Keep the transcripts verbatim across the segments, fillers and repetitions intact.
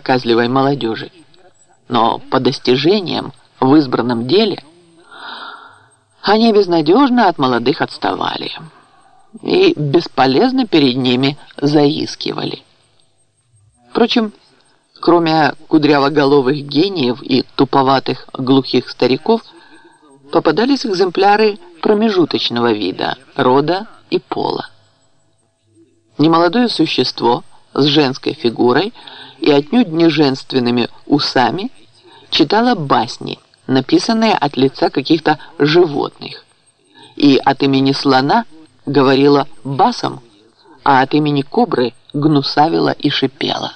проказливой молодежи, но по достижениям в избранном деле они безнадежно от молодых отставали и бесполезно перед ними заискивали. Впрочем, кроме кудрявоголовых гениев и туповатых глухих стариков, попадались экземпляры промежуточного вида, рода и пола. Немолодое существо с женской фигурой и отнюдь не женственными усами читало басни, написанные от лица каких-то животных, и от имени слона говорила басом, а от имени кобры гнусавила и шипела.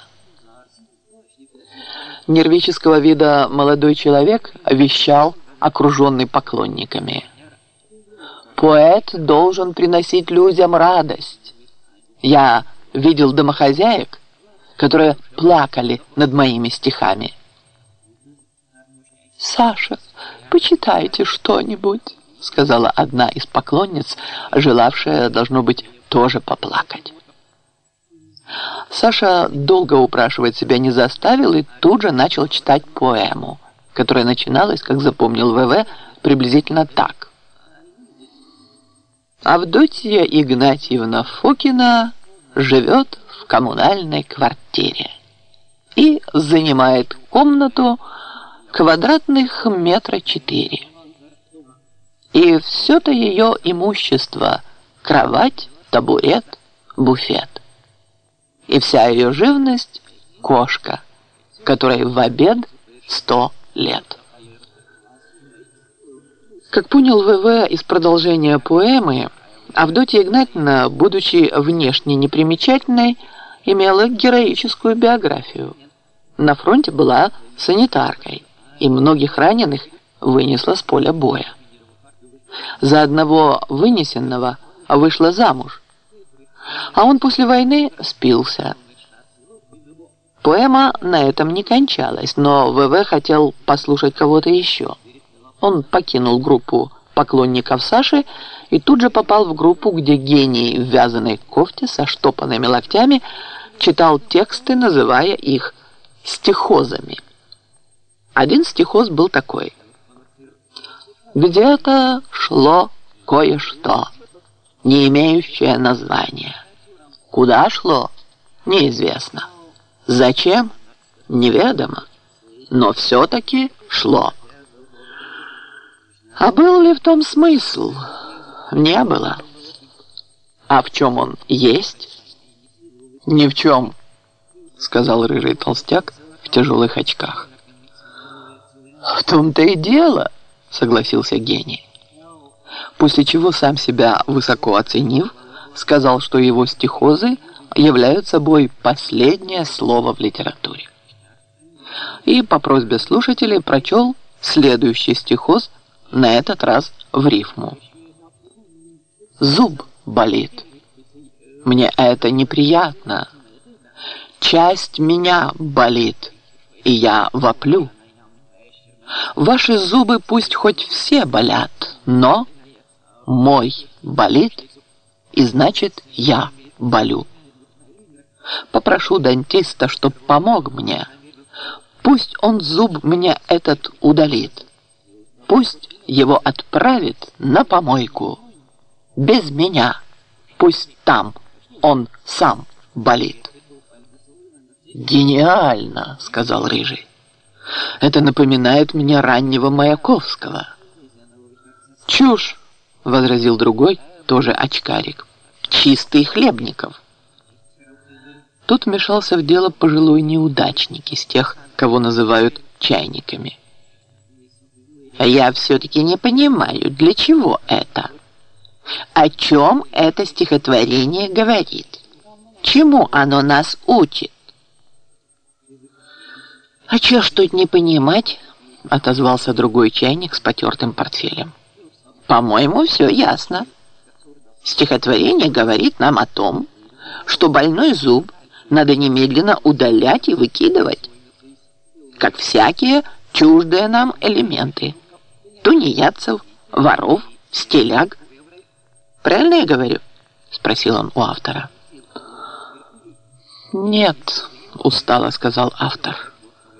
Нервического вида молодой человек вещал, окруженный поклонниками: «Поэт должен приносить людям радость. Я видел домохозяек, которые плакали над моими стихами». «Саша, почитайте что-нибудь», — сказала одна из поклонниц, желавшая, должно быть, тоже поплакать. Саша долго упрашивать себя не заставил и тут же начал читать поэму, которая начиналась, как запомнил ВВ, приблизительно так. Авдотья Игнатьевна Фокина живет в коммунальной квартире и занимает комнату квадратных метра четыре. И все-то ее имущество — кровать, табурет, буфет. И вся ее живность — кошка, которой в обед сто лет. Как понял ВВ из продолжения поэмы, Авдотья Игнатьевна, будучи внешне непримечательной, имела героическую биографию. На фронте была санитаркой и многих раненых вынесла с поля боя. За одного вынесенного вышла замуж, а он после войны спился. Поэма на этом не кончалась, но ВВ хотел послушать кого-то еще. Он покинул группу поклонников Саши и тут же попал в группу, где гений в вязаной кофте со штопанными локтями читал тексты, называя их стихозами. Один стихоз был такой: «Где-то шло кое-что, не имеющее названия. Куда шло? Неизвестно. Зачем? Неведомо. Но все-таки шло. А был ли в том смысл? Не было. А в чем он есть? Ни в чем», — сказал рыжий толстяк в тяжелых очках. «В том-то и дело», — согласился гений. После чего, сам себя высоко оценив, сказал, что его стихозы являются собой последнее слово в литературе. И по просьбе слушателей прочел следующий стихоз, на этот раз в рифму. «Зуб болит. Мне это неприятно. Часть меня болит, и я воплю. Ваши зубы пусть хоть все болят, но мой болит, и значит я болю. Попрошу дантиста, чтоб помог мне. Пусть он зуб мне этот удалит. Пусть его отправит на помойку. Без меня. Пусть там он сам болит». «Гениально», — сказал рыжий. «Это напоминает мне раннего Маяковского». «Чушь», — возразил другой, тоже очкарик. «Чистый Хлебников». Тут вмешался в дело пожилой неудачник из тех, кого называют чайниками. «Я все-таки не понимаю, для чего это? О чем это стихотворение говорит? Чему оно нас учит?» «А че ж тут не понимать?» — отозвался другой чайник с потертым портфелем. «По-моему, все ясно. Стихотворение говорит нам о том, что больной зуб надо немедленно удалять и выкидывать, как всякие чуждые нам элементы. Тунеядцев, воров, стиляг. Правильно я говорю?» — спросил он у автора. «Нет», — устало сказал автор.